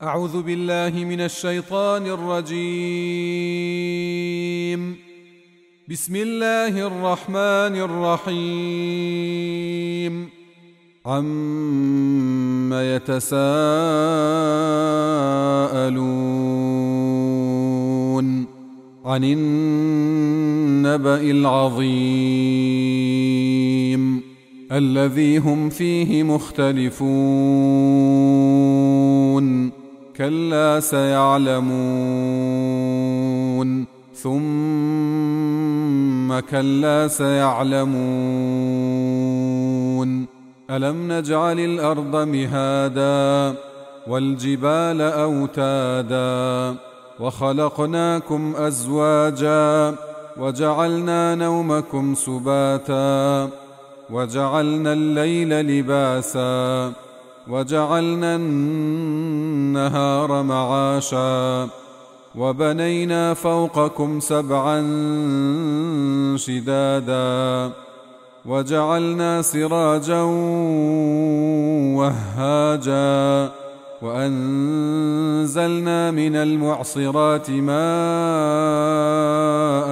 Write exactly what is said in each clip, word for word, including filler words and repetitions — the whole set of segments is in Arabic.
أعوذ بالله من الشيطان الرجيم. بسم الله الرحمن الرحيم. عم يتساءلون عن النبأ العظيم الذي هم فيه مختلفون كلا سيعلمون ثم كلا سيعلمون ألم نجعل الأرض مهادا والجبال أوتادا وخلقناكم أزواجا وجعلنا نومكم سباتا وجعلنا الليل لباسا وجعلنا النهار معاشا وبنينا فوقكم سبعا شدادا وجعلنا سراجا وهاجا وأنزلنا من المعصرات ماء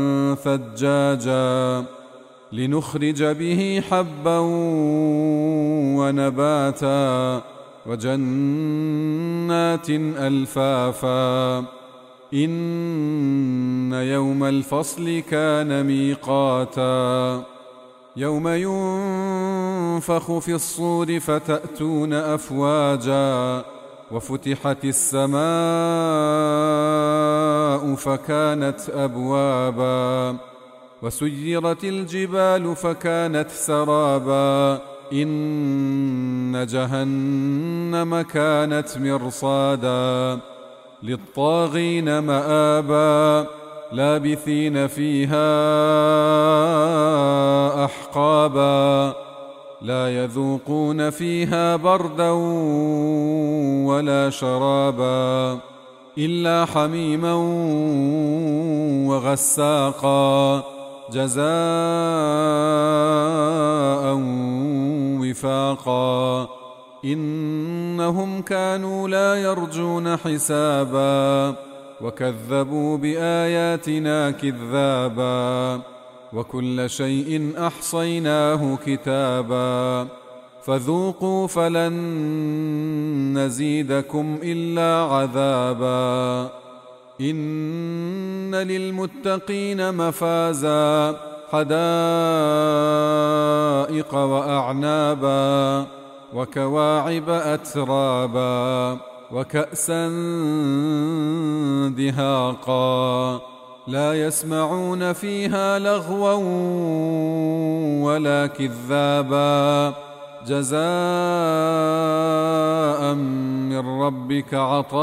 ثجاجا لنخرج به حبا ونباتا وجنات ألفافا إن يوم الفصل كان ميقاتا يوم ينفخ في الصور فتأتون أفواجا وفتحت السماء فكانت أبوابا وسيرت الجبال فكانت سرابا إن جهنم كانت مرصادا للطاغين مآبا لابثين فيها أحقابا لا يذوقون فيها بردا ولا شرابا إلا حميما وغساقا جزاء وفاقا إنهم كانوا لا يرجون حسابا وكذبوا بآياتنا كذابا وكل شيء أحصيناه كتابا فذوقوا فلن نزيدكم إلا عذابا إن للمتقين مفازا حدائق وأعنابا وكواعب أترابا وكأسا دهاقا لا يسمعون فيها لغوا ولا كذابا جزاء من ربك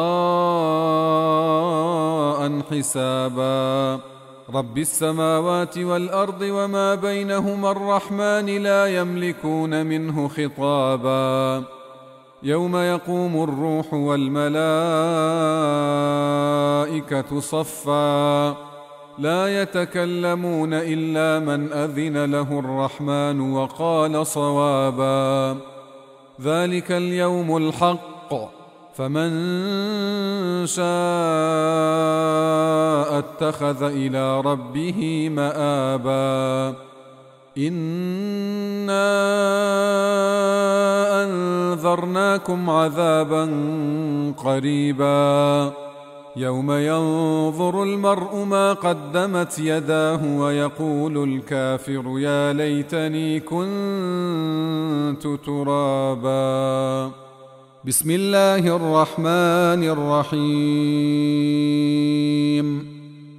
عطاء حسابا رب السماوات والأرض وما بينهما الرحمن لا يملكون منه خطابا يوم يقوم الروح والملائكة صفا لا يتكلمون إلا من أذن له الرحمن وقال صوابا ذلك اليوم الحق فمن شاء اتخذ إلى ربه مآبا إنا أنذرناكم عذابا قريبا يوم ينظر المرء ما قدمت يداه ويقول الكافر يا ليتني كنت ترابا بسم الله الرحمن الرحيم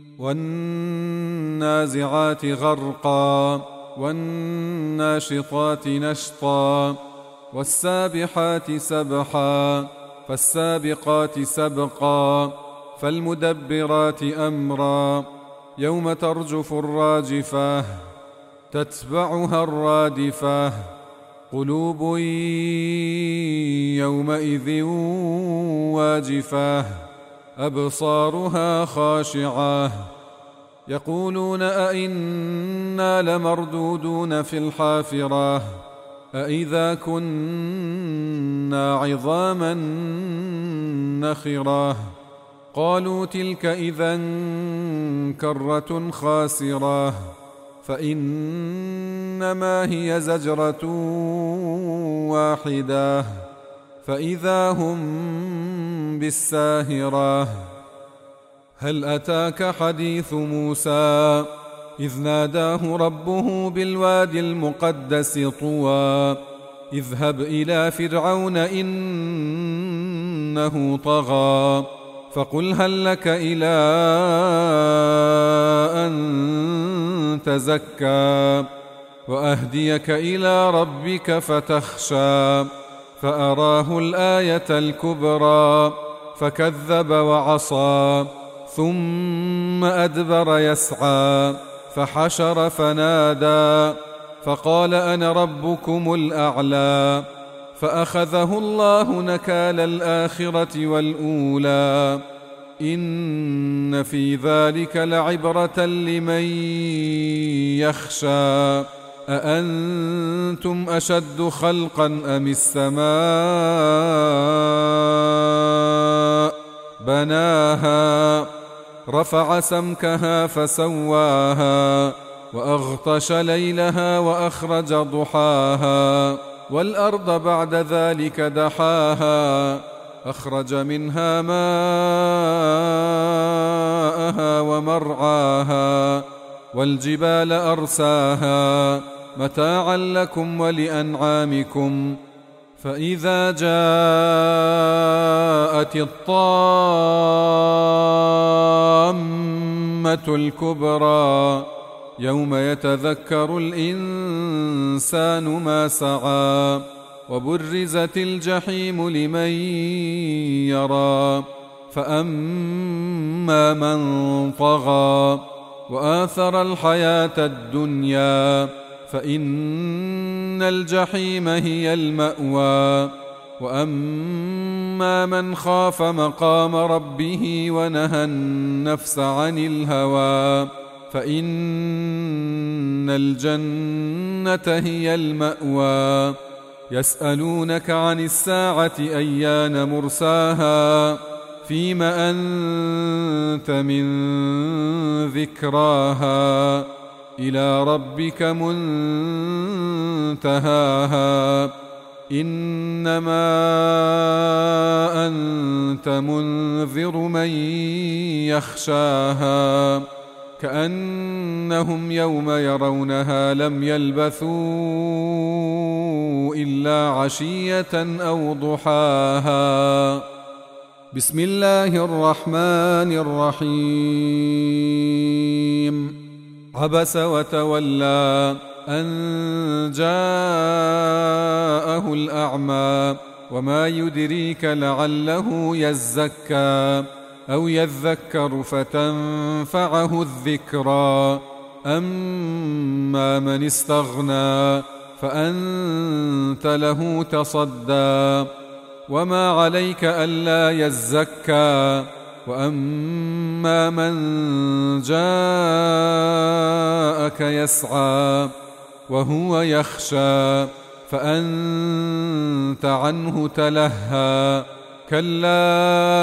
والنازعات غرقا والناشطات نشطا والسابحات سبحا فالسابقات سبقا فالمدبرات أمرا يوم ترجف الراجفة تتبعها الرادفة قلوب يومئذ واجفة أبصارها خاشعة يقولون أئنا لمردودون في الحافرة أئذا كنا عظاما نخرة. قالوا تلك إذا كرة خاسرة، فإنما هي زجرة واحدة فإذا هم بالساهرة. هل أتاك حديث موسى إذ ناداه ربه بالوادي المقدس طوى اذهب إلى فرعون إنه طغى فقل هل لك إلى أن تزكى وأهديك إلى ربك فتخشى. فأراه الآية الكبرى فكذب وعصى ثم أدبر يسعى فحشر فنادى فقال أنا ربكم الأعلى. فأخذه الله نكال الآخرة والأولى إن في ذلك لعبرة لمن يخشى. أأنتم أشد خلقا أم السماء بناها رفع سمكها فسواها وأغطش ليلها وأخرج ضحاها والأرض بعد ذلك دحاها أخرج منها ماءها ومرعاها والجبال أرساها متاعا لكم ولأنعامكم. فإذا جاءت الطامة الكبرى يوم يتذكر الإنسان ما سعى وبرزت الجحيم لمن يرى. فأما من طغى وآثر الحياة الدنيا فإن الجحيم هي المأوى. وأما من خاف مقام ربه ونهى النفس عن الهوى فإن الجنة هي المأوى. يسألونك عن الساعة أيان مرساها فيم أنت من ذكراها إلى ربك منتهاها. إنما أنت منذر من يخشاها كأنهم يوم يرونها لم يلبثوا إلا عشية أو ضحاها. بسم الله الرحمن الرحيم. عبس وتولى أن جاءه الأعمى وما يدريك لعله يزكى أو يذكر فتنفعه الذكرى. أما من استغنى فأنت له تصدى وما عليك ألا يزكى. وأما من جاءك يسعى وهو يخشى فأنت عنه تلهى. كلا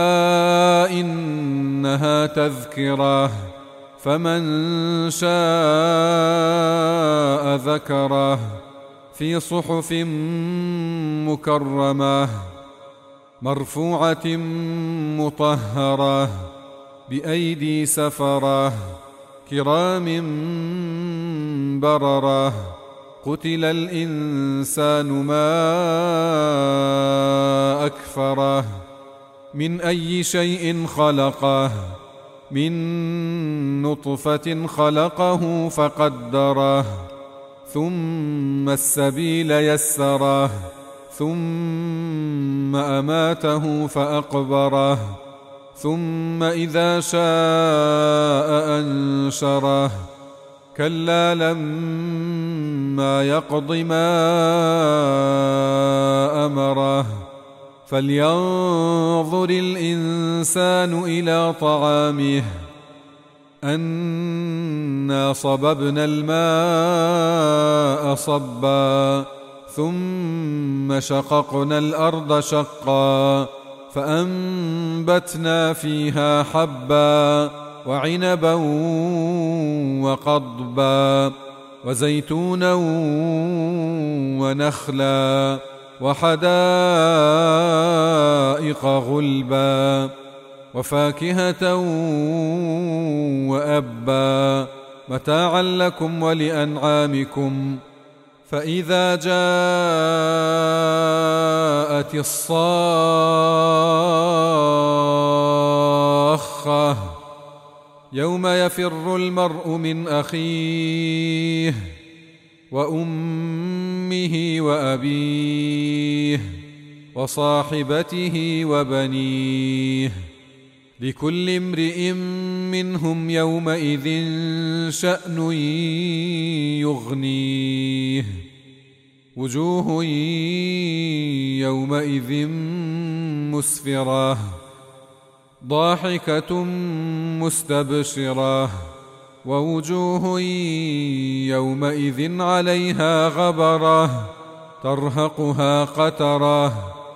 إنها تذكرة فمن شاء ذكره في صحف مكرمة مرفوعة مطهرة بأيدي سفرة كرام بررة. قتل الإنسان ما أكفره من أي شيء خلقه من نطفة خلقه فقدره ثم السبيل يسره ثم أماته فأقبره ثم إذا شاء أنشره. كلا لما يقض ما أمره. فلينظر الإنسان إلى طعامه أنا صببنا الماء صبا ثم شققنا الأرض شقا فأنبتنا فيها حبا وعنبا وقضبا وزيتونا ونخلا وحدائق غلبا وفاكهة وأبا متاعا لكم ولأنعامكم. فإذا جاءت الصاخة يوم يفر المرء من أخيه وأمه وأبيه وصاحبته وبنيه لكل امرئ منهم يومئذ شأن يغنيه وجوه يومئذ مسفرة ضاحكة مستبشرة ووجوه يومئذ عليها غبرة ترهقها قترة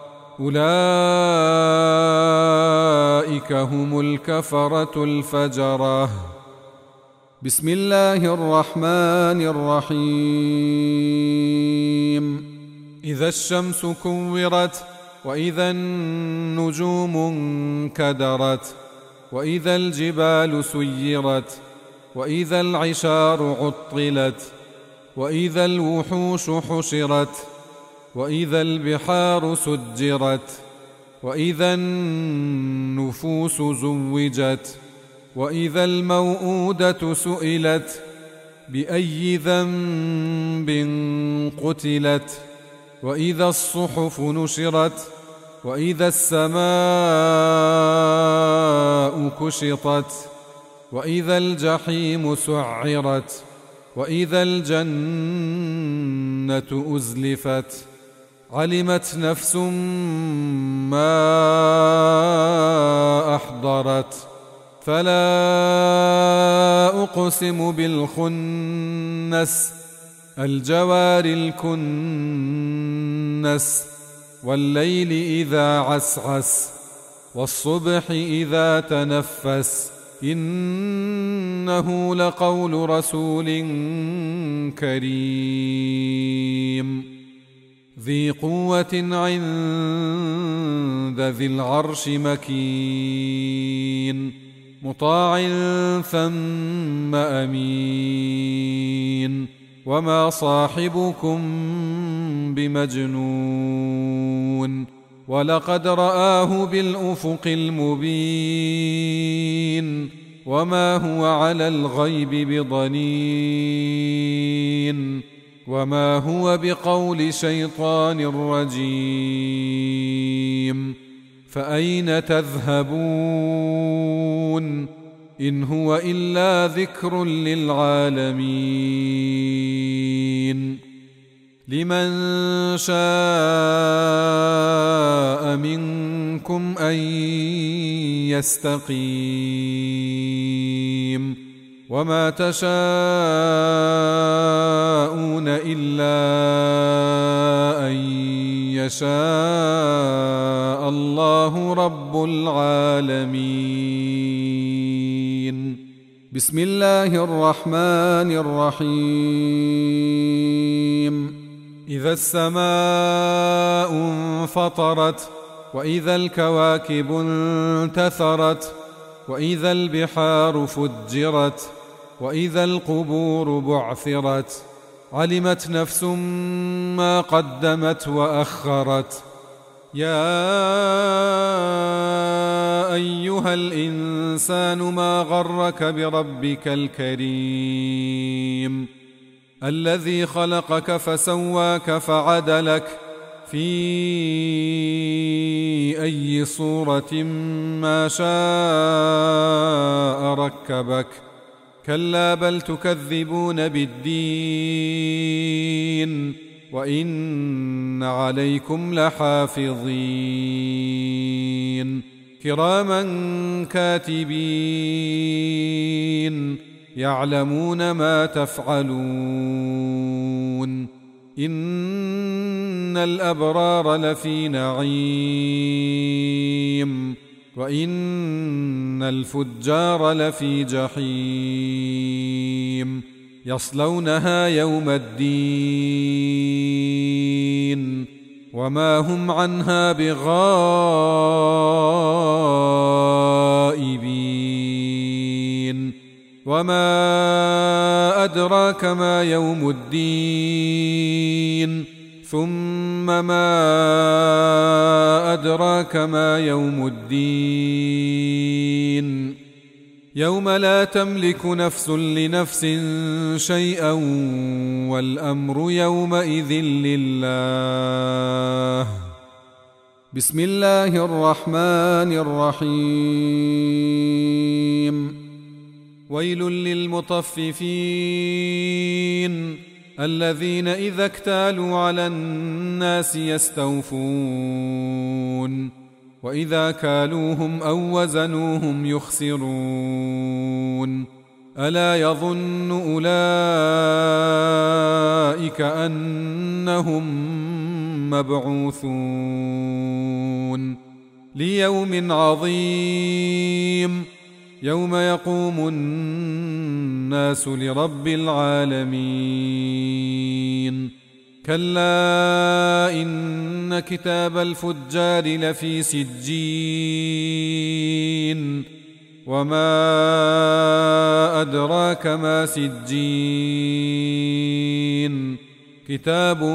أولئك هم الكفرة الفجرة. بسم الله الرحمن الرحيم. إذا الشمس كورت وإذا النجوم انكدرت وإذا الجبال سيرت وإذا العشار عطلت وإذا الوحوش حشرت وإذا البحار سجرت وإذا النفوس زوجت وإذا الموءودة سئلت بأي ذنب قتلت وإذا الصحف نشرت وإذا السماء كشطت وإذا الجحيم سعرت وإذا الجنة أزلفت علمت نفس ما أحضرت. فلا أقسم بالخنس الجوار الكنس والليل إذا عسعس والصبح إذا تنفس إنه لقول رسول كريم ذي قوة عند ذي العرش مكين مطاع ثم أمين وما صاحبكم بمجنون ولقد رآه بالأفق المبين وما هو على الغيب بضنين وما هو بقول شيطان رجيم. فأين تذهبون إن هو إلا ذكر للعالمين. لمن شاء منكم أن يستقيم وما تشاءون إلا أن يشاء الله رب العالمين. بسم الله الرحمن الرحيم. إذا السماء انفطرت وإذا الكواكب انتثرت وإذا البحار فجرت وإذا القبور بعثرت علمت نفس ما قدمت وأخرت. يا أيها الإنسان ما غرك بربك الكريم الذي خلقك فسواك فعدلك في أي صورة ما شاء ركبك. كلا بل تكذبون بالدين وإن عليكم لحافظين كراما كاتبين يعلمون ما تفعلون. إن الأبرار لفي نعيم وإن الفجار لفي جحيم يصلونها يوم الدين وما هم عنها بغائبين وما أدراك ما يوم الدين ثم ما أدراك ما يوم الدين يوم لا تملك نفس لنفس شيئا والأمر يومئذ لله. بسم الله الرحمن الرحيم. ويل للمطففين الذين إذا اكتالوا على الناس يستوفون وإذا كالوهم أو وزنوهم يخسرون ألا يظن أولئك أنهم مبعوثون ليوم عظيم يوم يقوم الناس لرب العالمين كلا إن كتاب الفجار لفي سجين وما أدراك ما سجين كتاب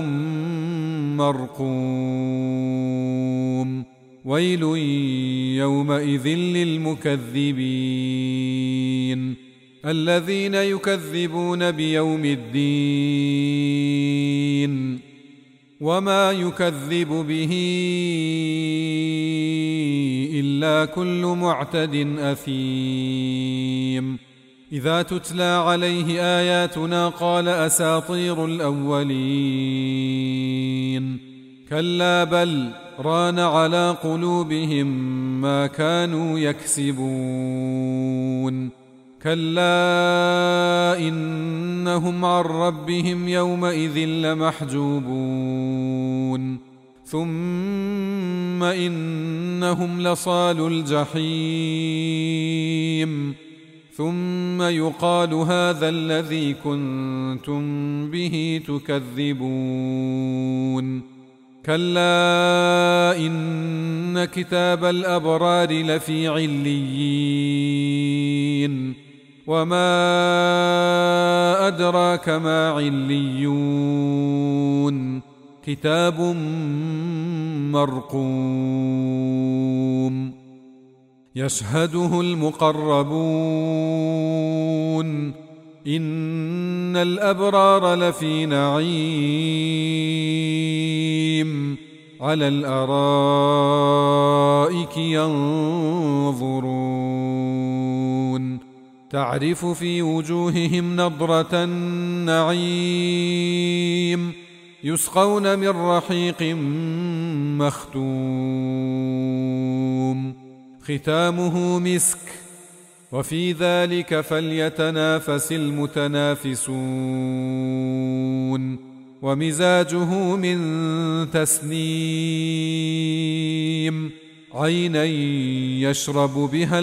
مرقوم ويل يومئذ للمكذبين الذين يكذبون بيوم الدين وما يكذب به إلا كل معتد أثيم إذا تتلى عليه آياتنا قال أساطير الأولين كلا بل ران على قلوبهم ما كانوا يكسبون كلا إنهم عن ربهم يومئذ لمحجوبون ثم إنهم لصالو الجحيم ثم يقال هذا الذي كنتم به تكذبون كلا إن كتاب الأبرار لفي عليين وما أدراك ما عليون كتاب مرقوم يشهده المقربون إن الأبرار لفي نعيم على الأرائك ينظرون تعرف في وجوههم نضرة النعيم يسقون من رحيق مختوم ختامه مسك وفي ذلك فليتنافس المتنافسون ومزاجه من تسنيم عينا يشرب بها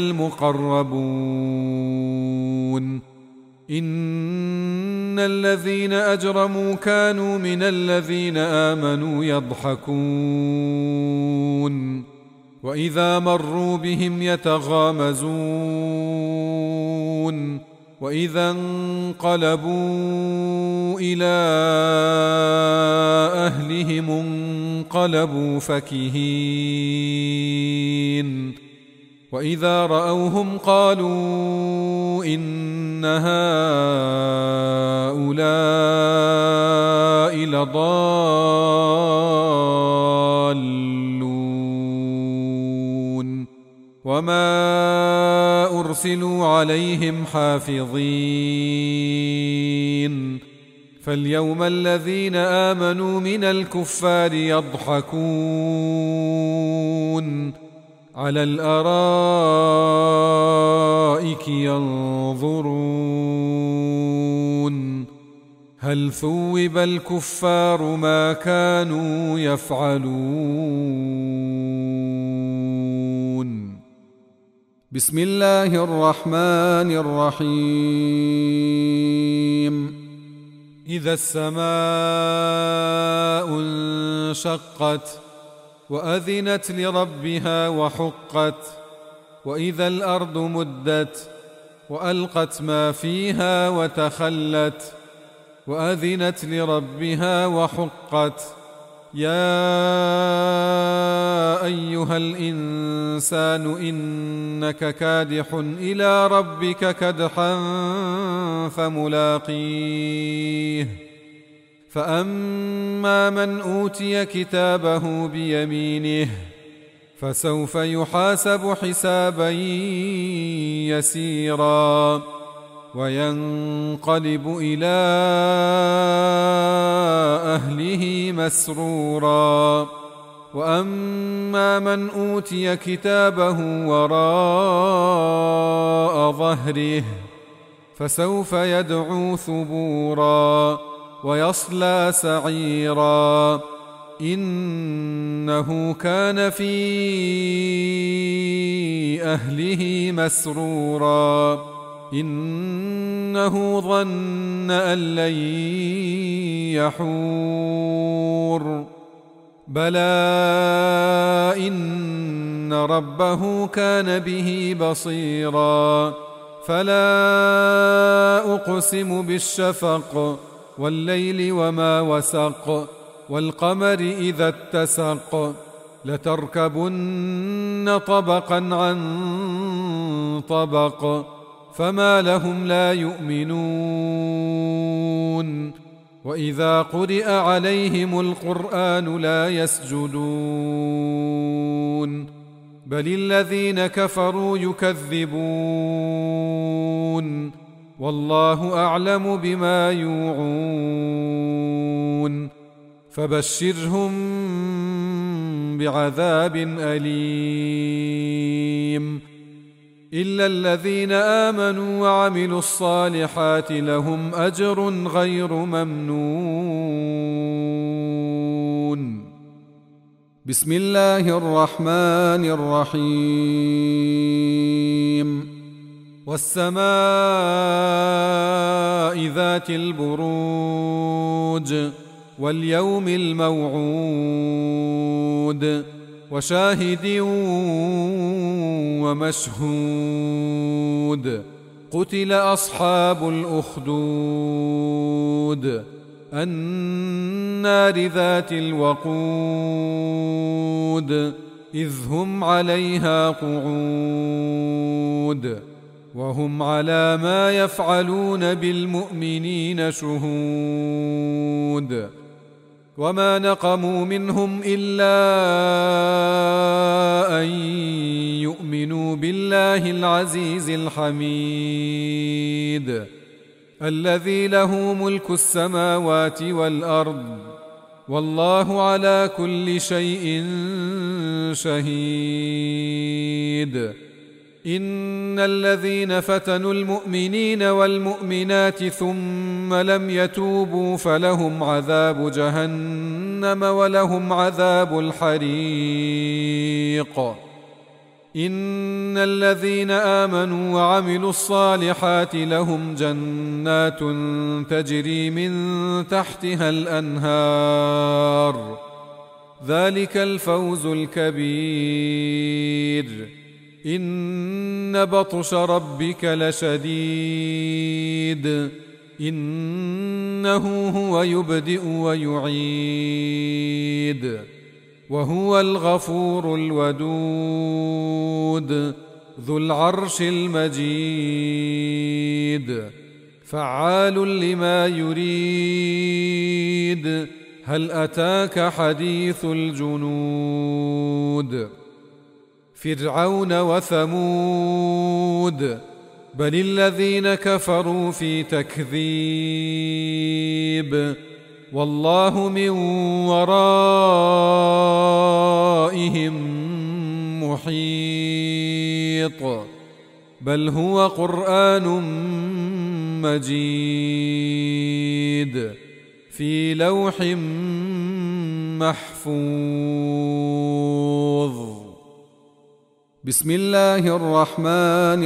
المقربون إن الذين أجرموا كانوا من الذين آمنوا يضحكون وإذا مروا بهم يتغامزون وإذا انقلبوا إلى أهلهم انقلبوا فكهين وإذا رأوهم قالوا إن هؤلاء لضالون وما أرسلوا عليهم حافظين فاليوم الذين آمنوا من الكفار يضحكون على الأرائك ينظرون هل ثوب الكفار ما كانوا يفعلون. بسم الله الرحمن الرحيم. إذا السماء انشقت وأذنت لربها وحقت وإذا الأرض مدت وألقت ما فيها وتخلت وأذنت لربها وحقت. يا أيها الإنسان إنك كادح إلى ربك كدحا فملاقيه. فأما من أوتي كتابه بيمينه فسوف يحاسب حسابا يسيرا وينقلب إلى أهله مسرورا. وأما من أوتي كتابه وراء ظهره فسوف يدعو ثبورا ويصلى سعيرا إنه كان في أهله مسرورا إنه ظن أن لن يحور. بلى إن ربه كان به بصيرا. فلا أقسم بالشفق والليل وما وسق والقمر إذا اتسق لتركبن طبقا عن طبق فما لهم لا يؤمنون. وإذا قرئ عليهم القرآن لا يسجدون بل الذين كفروا يكذبون والله أعلم بما يوعون. فبشرهم بعذاب أليم إلا الذين آمنوا وعملوا الصالحات لهم أجر غير ممنون. بسم الله الرحمن الرحيم. والسماء ذات البروج واليوم الموعود وشاهد ومشهود. قتل أصحاب الأخدود النار ذات الوقود إذ هم عليها قعود وهم على ما يفعلون بالمؤمنين شهود. وما نقموا منهم إلا أن يؤمنوا بالله العزيز الحميد الذي له ملك السماوات والأرض والله على كل شيء شهيد. إن الذين فتنوا المؤمنين والمؤمنات ثم لم يتوبوا فلهم عذاب جهنم ولهم عذاب الحريق. إن الذين آمنوا وعملوا الصالحات لهم جنات تجري من تحتها الأنهار ذلك الفوز الكبير. إن بطش ربك لشديد إنه هو يبدئ ويعيد وهو الغفور الودود ذو العرش المجيد فعال لما يريد. هل أتاك حديث الجنود فرعون وثمود بل الذين كفروا في تكذيب والله من ورائهم محيط. بل هو قرآن مجيد في لوح محفوظ. بسم الله الرحمن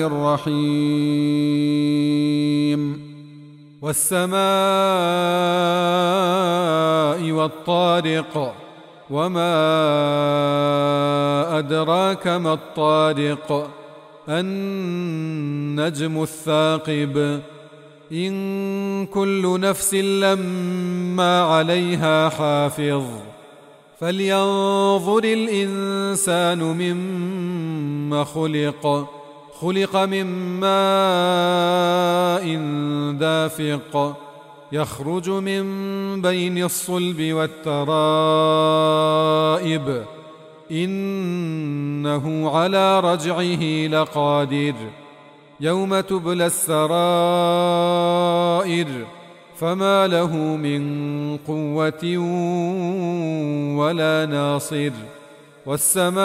الرحيم. والسماء والطارق وما أدراك ما الطارق النجم الثاقب إن كل نفس لما عليها حافظ فلينظر الإنسان مما خلق خلق من ماء دافق يخرج من بين الصلب والترائب إنه على رجعه لقادر يوم تبلى السرائر فما له من قوة ولا ناصر. والسماء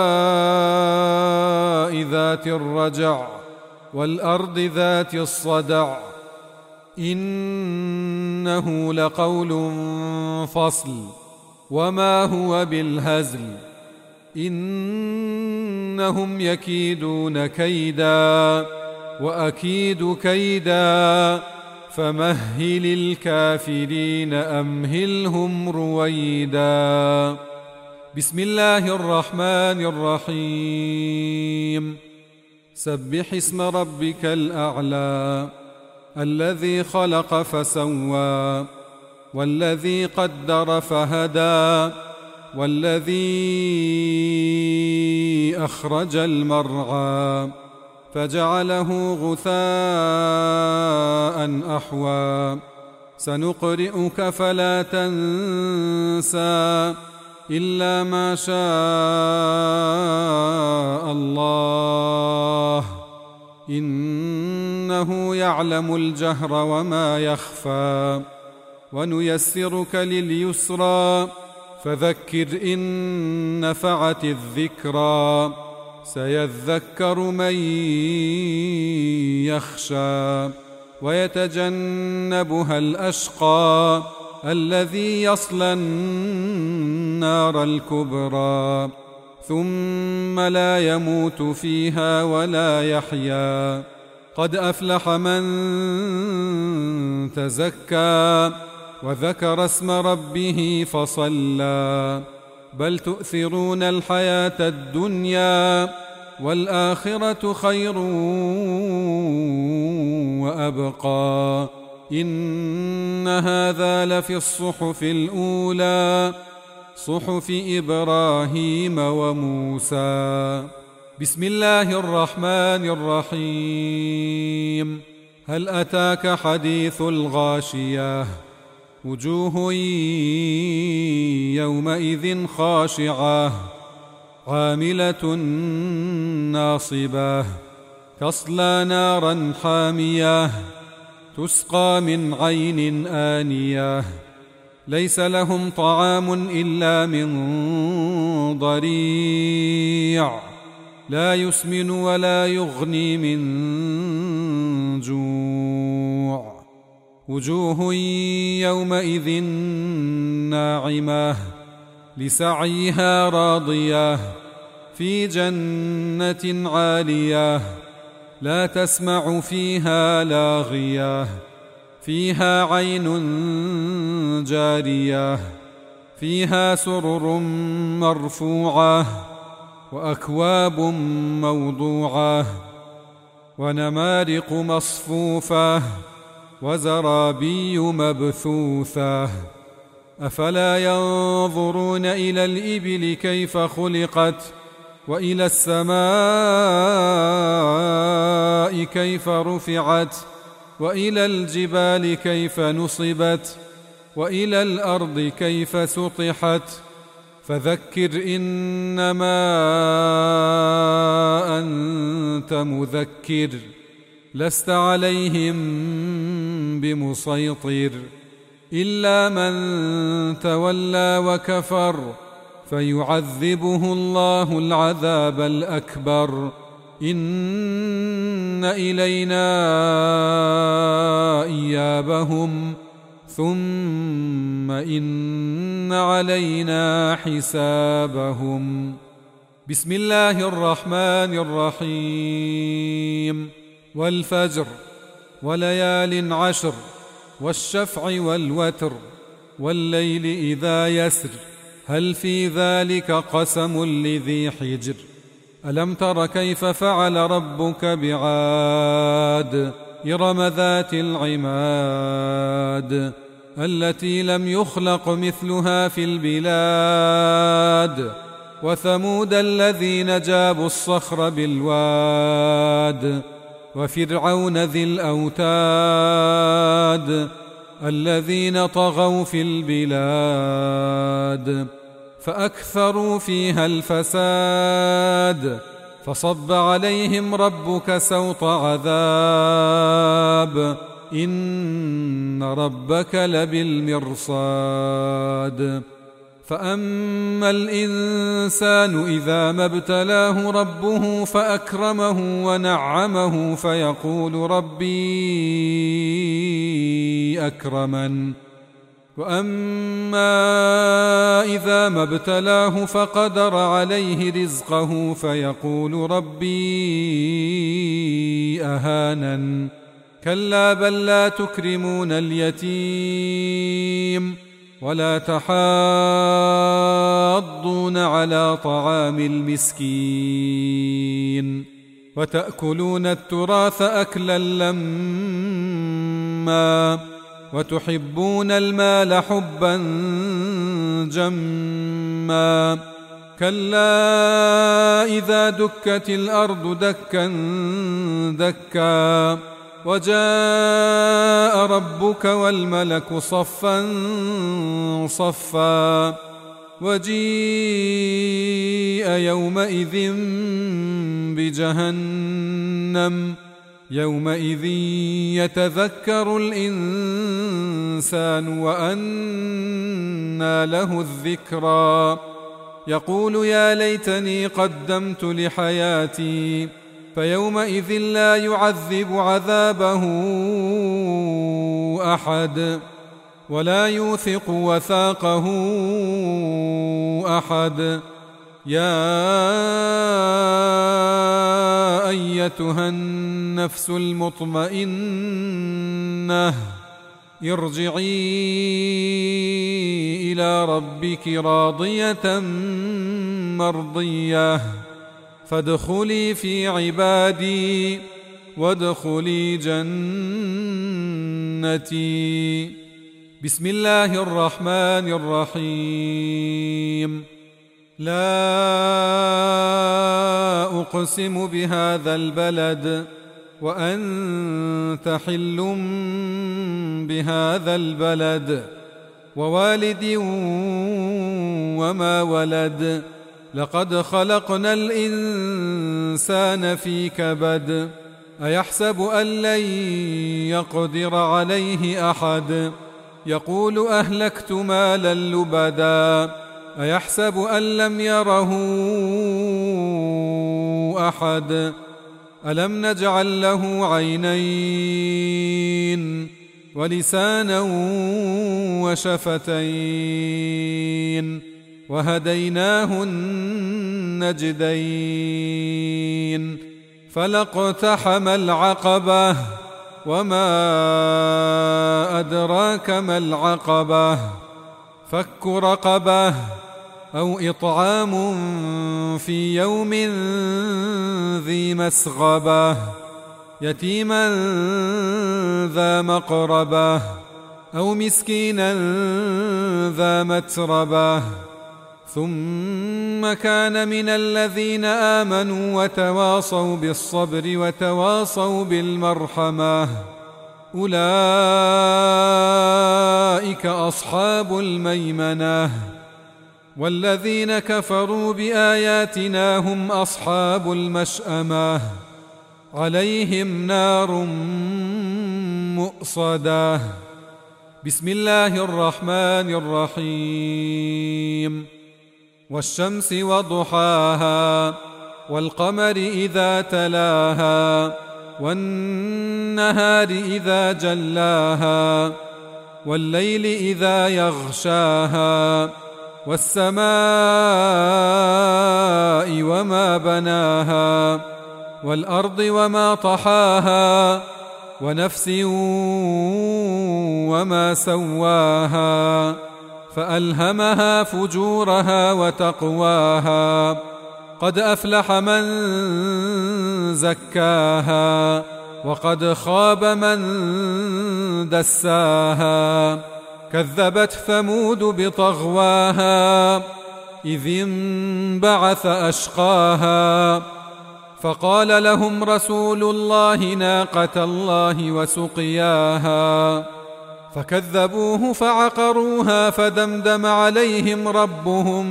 ذات الرجع والأرض ذات الصدع إنه لقول فصل وما هو بالهزل إنهم يكيدون كيدا وأكيد كيدا فمهل الكافرين أمهلهم رويدا. بسم الله الرحمن الرحيم. سبح اسم ربك الأعلى الذي خلق فسوى والذي قدر فهدى والذي أخرج المرعى فجعله غثاء أحوى سنقرئك فلا تنسى إلا ما شاء الله إنه يعلم الجهر وما يخفى ونيسرك لليسرى فذكر إن نفعت الذكرى سيذكر من يخشى ويتجنبها الأشقى الذي يصلى النار الكبرى ثم لا يموت فيها ولا يحيا. قد أفلح من تزكى وذكر اسم ربه فصلى بل تؤثرون الحياة الدنيا والآخرة خير وأبقى إن هذا لفي الصحف الأولى صحف إبراهيم وموسى. بسم الله الرحمن الرحيم. هل أتاك حديث الغاشية وجوه يومئذ خاشعة عاملة ناصبة تصلى نارا حامية تسقى من عين آنية ليس لهم طعام إلا من ضريع لا يسمن ولا يغني من جوع. وجوه يومئذ ناعمة لسعيها راضية في جنة عالية لا تسمع فيها لاغية فيها عين جارية فيها سرر مرفوعة وأكواب موضوعة ونمارق مصفوفة وزرابي مبثوثة. أفلا ينظرون إلى الإبل كيف خلقت وإلى السماء كيف رفعت وإلى الجبال كيف نصبت وإلى الأرض كيف سطحت. فذكر إنما أنت مذكر لست عليهم بمسيطر إلا من تولى وكفر فيعذبه الله العذاب الأكبر إن إلينا إيابهم ثم إن علينا حسابهم. بسم الله الرحمن الرحيم. والفجر وليال عشر والشفع والوتر والليل إذا يسر هل في ذلك قسم لذي حجر. ألم تر كيف فعل ربك بعاد إرم ذات العماد التي لم يخلق مثلها في البلاد. وثمود الذين جابوا الصخر بالواد وفرعون ذي الأوتاد الذين طغوا في البلاد فأكثروا فيها الفساد فصب عليهم ربك سوط عذاب إن ربك لبالمرصاد. فأما الإنسان إذا ما ابتلاه ربه فأكرمه ونعمه فيقول ربي أكرمن. وأما إذا ما ابتلاه فقدر عليه رزقه فيقول ربي أهانن. كلا بل لا تكرمون اليتيم ولا تحاضون على طعام المسكين وتأكلون التراث أكلا لما وتحبون المال حبا جما. كلا إذا دكت الأرض دكا دكا وجاء ربك والملك صفا صفا وجيء يومئذ بجهنم يومئذ يتذكر الإنسان وأنى له الذكرى يقول يا ليتني قدمت لحياتي فيومئذ لا يعذب عذابه أحد ولا يوثق وثاقه أحد. يا أيتها النفس المطمئنة ارجعي إلى ربك راضية مرضية فادخلي في عبادي وادخلي جنتي. بسم الله الرحمن الرحيم. لا أقسم بهذا البلد وأنت حل بهذا البلد ووالد وما ولد لقد خلقنا الإنسان في كبد أيحسب أن لن يقدر عليه أحد يقول أهلكت مالا لبدا أيحسب أن لم يره أحد ألم نجعل له عينين ولسانا وشفتين وهديناه النجدين فلاقتحم العقبة وما أدراك ما العقبة فك رقبة أو إطعام في يوم ذي مسغبة يتيما ذا مقربة أو مسكينا ذا متربة ثم كان من الذين آمنوا وتواصوا بالصبر وتواصوا بالمرحمة أولئك أصحاب الميمنة والذين كفروا بآياتنا هم أصحاب المشأمة عليهم نار مؤصدة. بسم الله الرحمن الرحيم. والشمس وضحاها والقمر إذا تلاها والنهار إذا جلاها والليل إذا يغشاها والسماء وما بناها والأرض وما طحاها ونفس وما سواها فألهمها فجورها وتقواها قد أفلح من زكاها وقد خاب من دساها كذبت ثمود بطغواها إذ انبعث أشقاها فقال لهم رسول الله ناقة الله وسقياها فكذبوه فعقروها فدمدم عليهم ربهم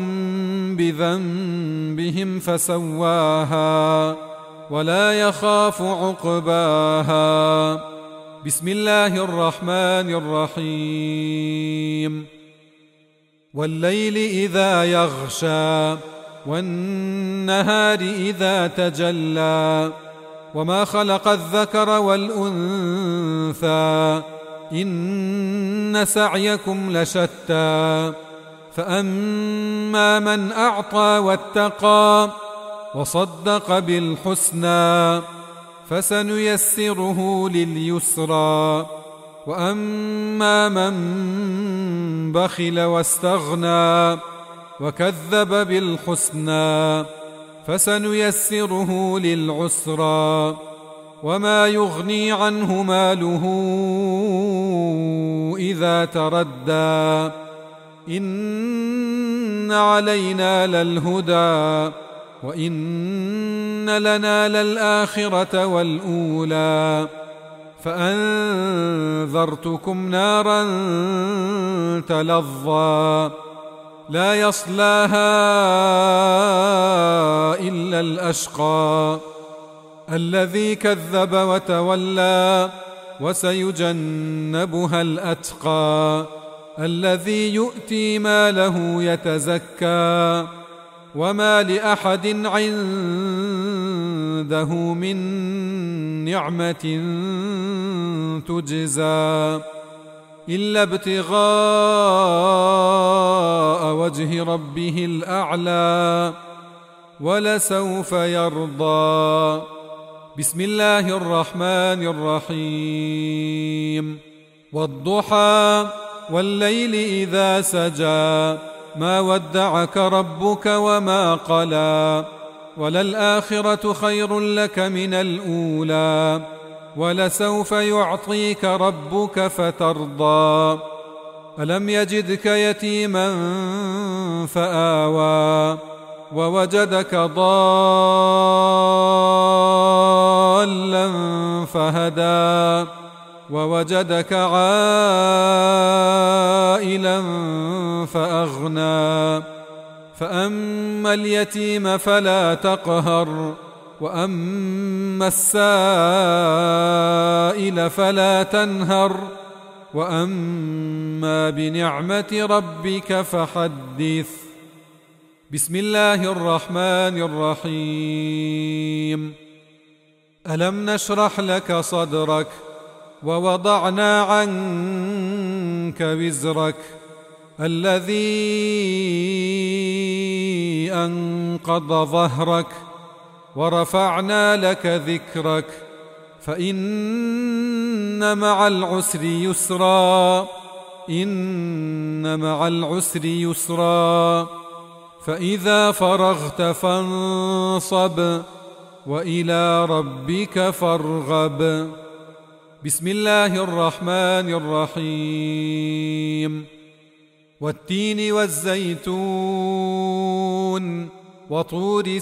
بذنبهم فسواها ولا يخاف عقباها. بسم الله الرحمن الرحيم. والليل إذا يغشى والنهار إذا تجلى وما خلق الذكر والأنثى إن سعيكم لشتى فأما من أعطى واتقى وصدق بالحسنى فسنيسره لليسرى وأما من بخل واستغنى وكذب بالحسنى فسنيسره للعسرى وما يغني عنه ماله إذا تردى إن علينا للهدى وإن لنا للآخرة والأولى فأنذرتكم نارا تلظى لا يصلاها إلا الأشقى الذي كذب وتولى وسيجنبها الأتقى الذي يؤتي ماله يتزكى وما لأحد عنده من نعمة تجزى إلا ابتغاء وجه ربه الأعلى ولسوف يرضى. بسم الله الرحمن الرحيم. والضحى والليل إذا سجى ما ودعك ربك وما قلى وللآخرة خير لك من الأولى ولسوف يعطيك ربك فترضى. ألم يجدك يتيما فآوى ووجدك ضالا فهدى ووجدك عائلا فأغنى فأما اليتيم فلا تقهر وأما السائل فلا تنهر وأما بنعمة ربك فحدث. بسم الله الرحمن الرحيم. ألم نشرح لك صدرك ووضعنا عنك وزرك الذي أنقض ظهرك ورفعنا لك ذكرك فإن مع العسر يسرا إن مع العسر يسرا فإذا فرغت فانصب وإلى ربك فارغب. بسم الله الرحمن الرحيم. والتين والزيتون وطور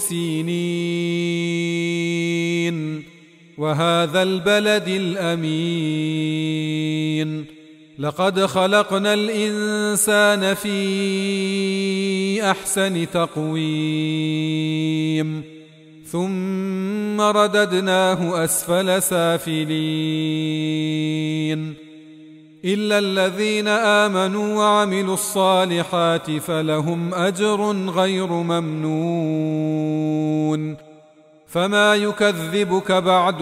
سينين وهذا البلد الأمين لقد خلقنا الإنسان في أحسن تقويم ثم رددناه أسفل سافلين إلا الذين آمنوا وعملوا الصالحات فلهم أجر غير ممنون فما يكذبك بعد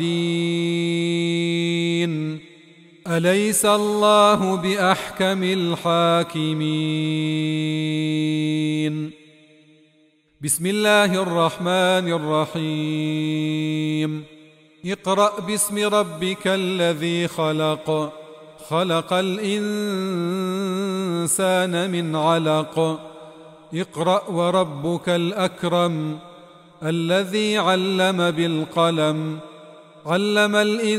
بالدين أليس الله بأحكم الحاكمين بسم الله الرحمن الرحيم اقرأ باسم ربك الذي خلق خلق الإنسان من علق اقرأ وربك الأكرم الذي علم بالقلم علم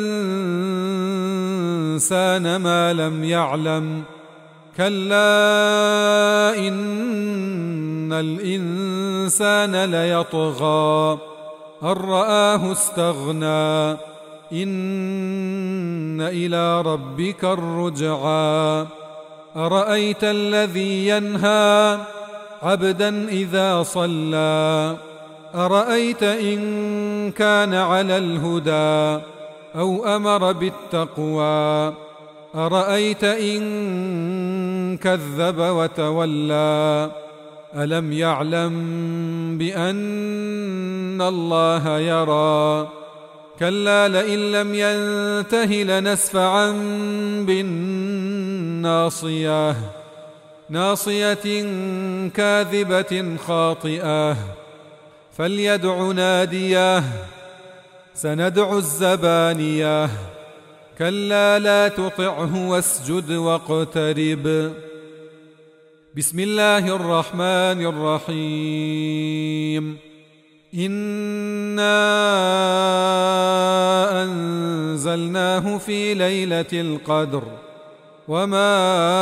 الإنسان ما لم يعلم كلا إن الإنسان ليطغى أن رآه استغنى إن إلى ربك الرجعى أرأيت الذي ينهى عبدا إذا صلى أرأيت إن كان على الهدى أو أمر بالتقوى أرأيت إن كذب وتولى ألم يعلم بأن الله يرى كلا لئن لم ينته لنسفعا بالناصية ناصية كاذبة خاطئة فليدع ناديه سندع الزبانية كلا لا تطعه واسجد واقترب بسم الله الرحمن الرحيم إنا أنزلناه في ليلة القدر وما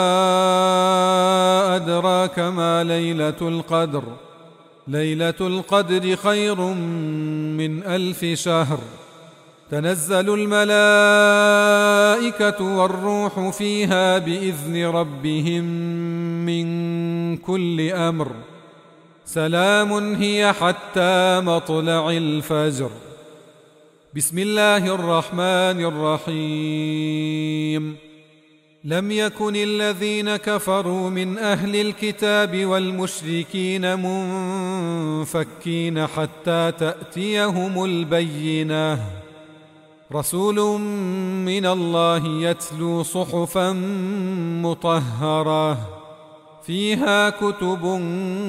أدراك ما ليلة القدر ليلة القدر خير من ألف شهر تنزل الملائكة والروح فيها بإذن ربهم من كل أمر سلام هي حتى مطلع الفجر بسم الله الرحمن الرحيم لم يكن الذين كفروا من أهل الكتاب والمشركين منفكين حتى تأتيهم البينة رسول من الله يتلو صحفا مطهرة فيها كتب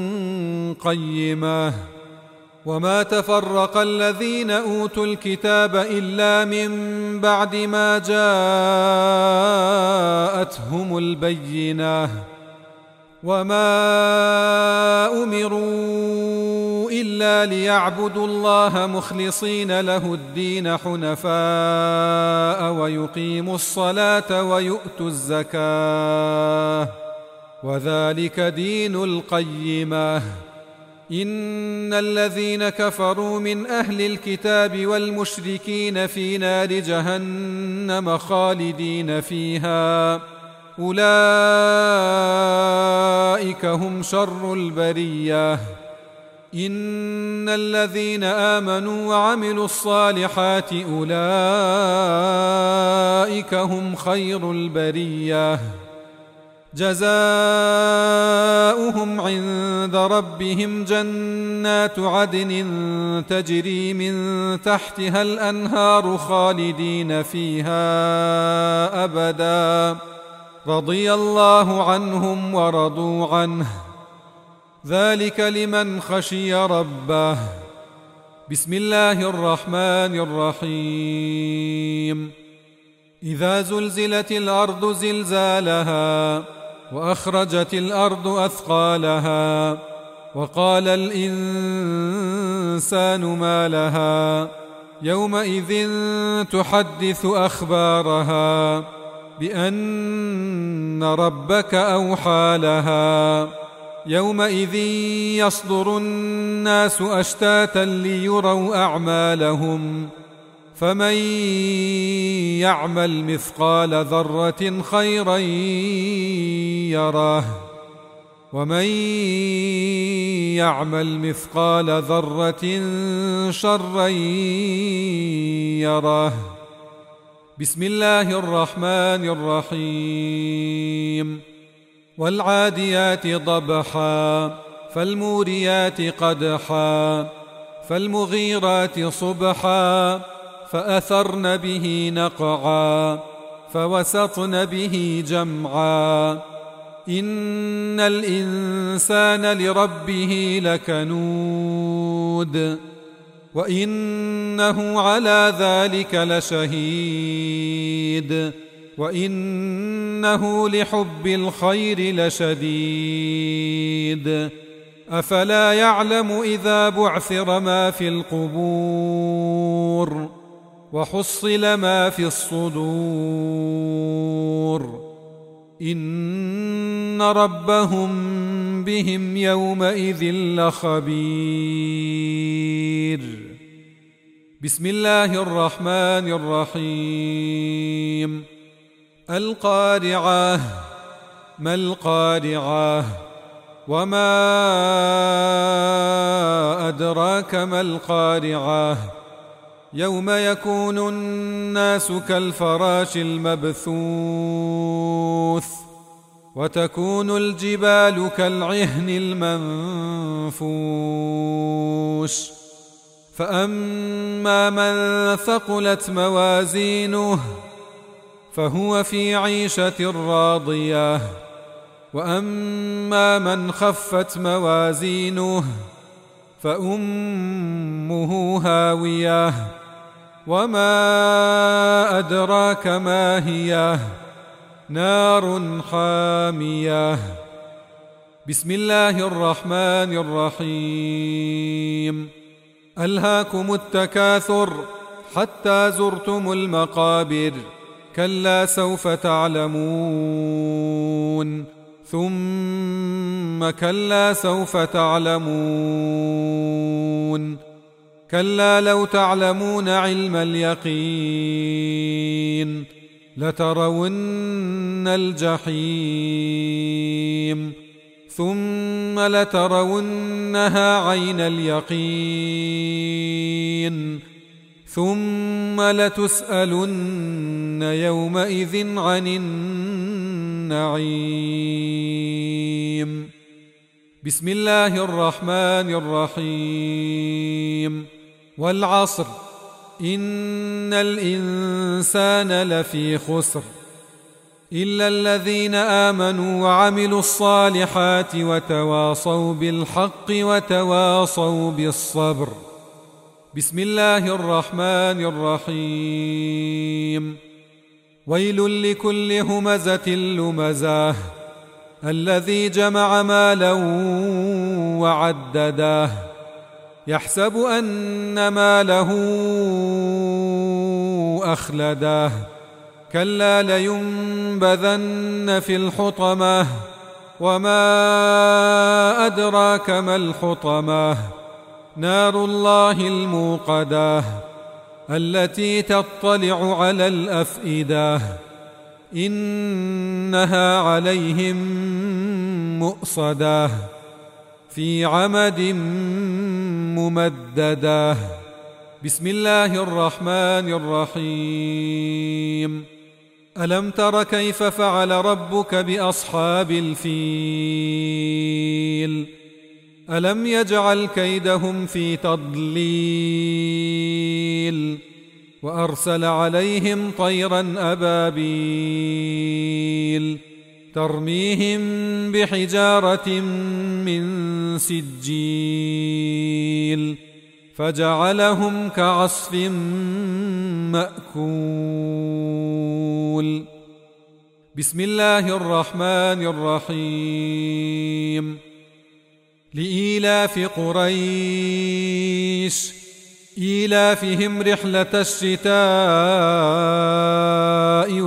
قيمة وما تفرق الذين أوتوا الكتاب إلا من بعد ما جاءتهم البينة وما أمروا إلا ليعبدوا الله مخلصين له الدين حنفاء ويقيموا الصلاة ويؤتوا الزكاة وذلك دين القيمة إن الذين كفروا من أهل الكتاب والمشركين في نار جهنم خالدين فيها أولئك هم شر البرية إن الذين آمنوا وعملوا الصالحات أولئك هم خير البرية جزاؤهم عند ربهم جنات عدن تجري من تحتها الأنهار خالدين فيها أبدا رضي الله عنهم ورضوا عنه ذلك لمن خشي ربه بسم الله الرحمن الرحيم إذا زلزلت الأرض زلزالها وأخرجت الأرض أثقالها وقال الإنسان ما لها يومئذ تحدث أخبارها بأن ربك أوحى لها يومئذ يصدر الناس أشتاتا ليروا أعمالهم فمن يعمل مثقال ذرة خيرا يره ومن يعمل مثقال ذرة شرا يره بسم الله الرحمن الرحيم والعاديات ضبحا فالموريات قدحا فالمغيرات صبحا فأثرن به نقعا فوسطن به جمعا إن الإنسان لربه لكنود وإنه على ذلك لشهيد وإنه لحب الخير لشديد أفلا يعلم إذا بعثر ما في القبور وحصل ما في الصدور إن ربهم بهم يومئذ لخبير. بسم الله الرحمن الرحيم. القارعة. ما القارعة؟ وما أدراك ما القارعة؟ يوم يكون الناس كالفراش المبثوث وتكون الجبال كالعهن المنفوش فأما من ثقلت موازينه فهو في عيشة راضية وأما من خفت موازينه فأمه هاوية وما أدراك ما هي نار حامية. بسم الله الرحمن الرحيم. ألهاكم التكاثر حتى زرتم المقابر كلا سوف تعلمون ثم كلا سوف تعلمون كلا لو تعلمون علم اليقين لترون الجحيم ثم لترونها عين اليقين ثم لتسألن يومئذ عن النعيم. بسم الله الرحمن الرحيم. والعصر إن الإنسان لفي خسر إلا الذين آمنوا وعملوا الصالحات وتواصوا بالحق وتواصوا بالصبر. بسم الله الرحمن الرحيم. ويل لكل همزة لمزة الذي جمع مالا وعدده يحسب أن ماله أخلده كلا لينبذن في الحطمة وما أدراك ما الحطمة نار الله الموقدة التي تطلع على الأفئدة إنها عليهم مؤصدة في عمد ممددة. بسم الله الرحمن الرحيم. ألم تر كيف فعل ربك بأصحاب الفيل ألم يجعل كيدهم في تضليل وأرسل عليهم طيرا أبابيل ترميهم بحجارة من سجيل فجعلهم كعصف مأكول. بسم الله الرحمن الرحيم. لإيلاف قريش إيلافهم رحلة الشتاء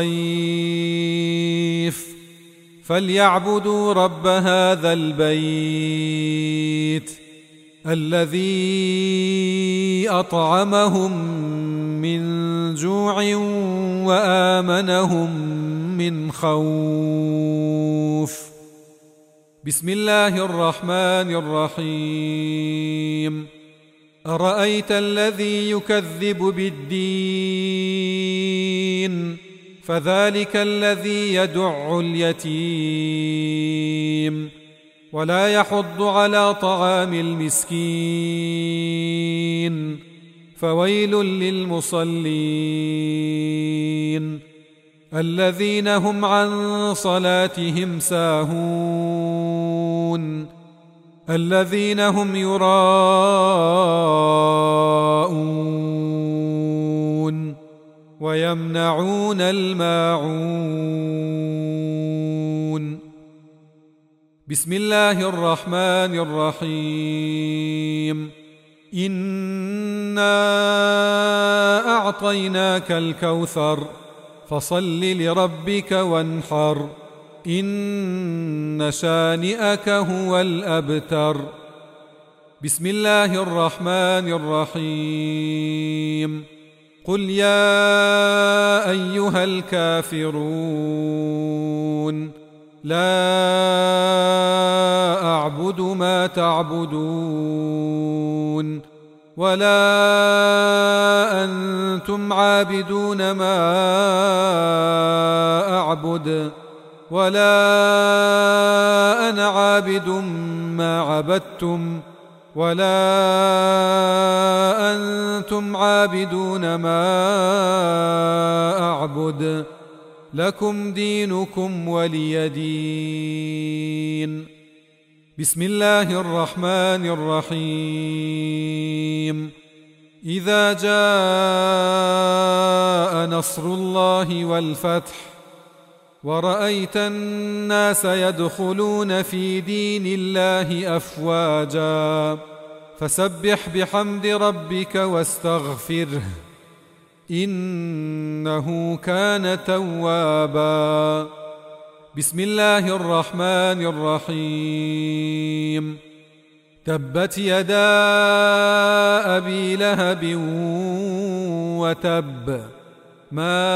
والصيف فليعبدوا رب هذا البيت الذي أطعمهم من جوع وآمنهم من خوف. بسم الله الرحمن الرحيم. أرأيت الذي يكذب بالدين فذلك الذي يدع اليتيم ولا يحض على طعام المسكين فويل للمصلين الذين هم عن صلاتهم ساهون الذين هم يراءون ويمنعون الماعون. بسم الله الرحمن الرحيم. إنا أعطيناك الكوثر فصل لربك وانحر إن شانئك هو الأبتر. بسم الله الرحمن الرحيم. قل يا أيها الكافرون لا أعبد ما تعبدون ولا أنتم عابدون ما أعبد ولا أنا عابد ما عبدتم ولا أنتم عابدون ما أعبد لكم دينكم ولي دين. بسم الله الرحمن الرحيم. إذا جاء نصر الله والفتح ورأيت الناس يدخلون في دين الله أفواجا فسبح بحمد ربك واستغفره إنه كان توابا. بسم الله الرحمن الرحيم. تبت يدا أبي لهب وتب ما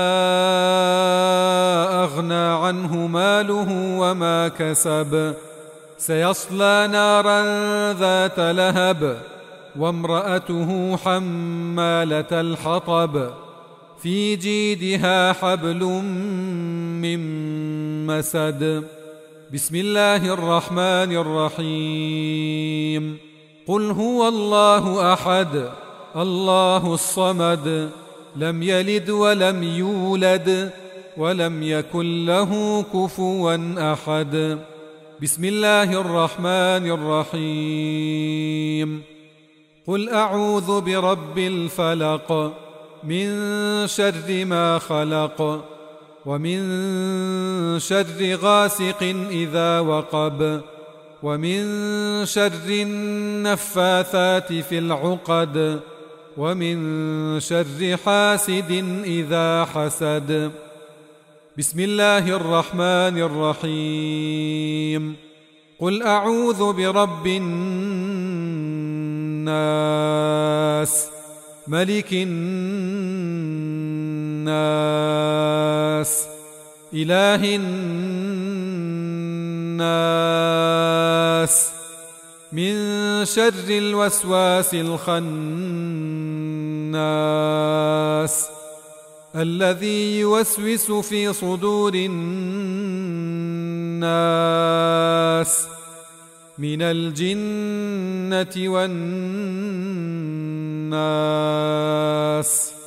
أغنى عنه ماله وما كسب سيصلى نارا ذات لهب وامرأته حمالة الحطب في جيدها حبل من مسد. بسم الله الرحمن الرحيم. قل هو الله أحد الله الصمد لم يلد ولم يولد ولم يكن له كفوا أحد. بسم الله الرحمن الرحيم. قل أعوذ برب الفلق من شر ما خلق ومن شر غاسق إذا وقب ومن شر النفاثات في العقد ومن شر حاسد إذا حسد. بسم الله الرحمن الرحيم. قل أعوذ برب الناس ملك الناس إله الناس من شر الوسواس الخناس الذي يوسوس في صدور الناس من الجنة والناس.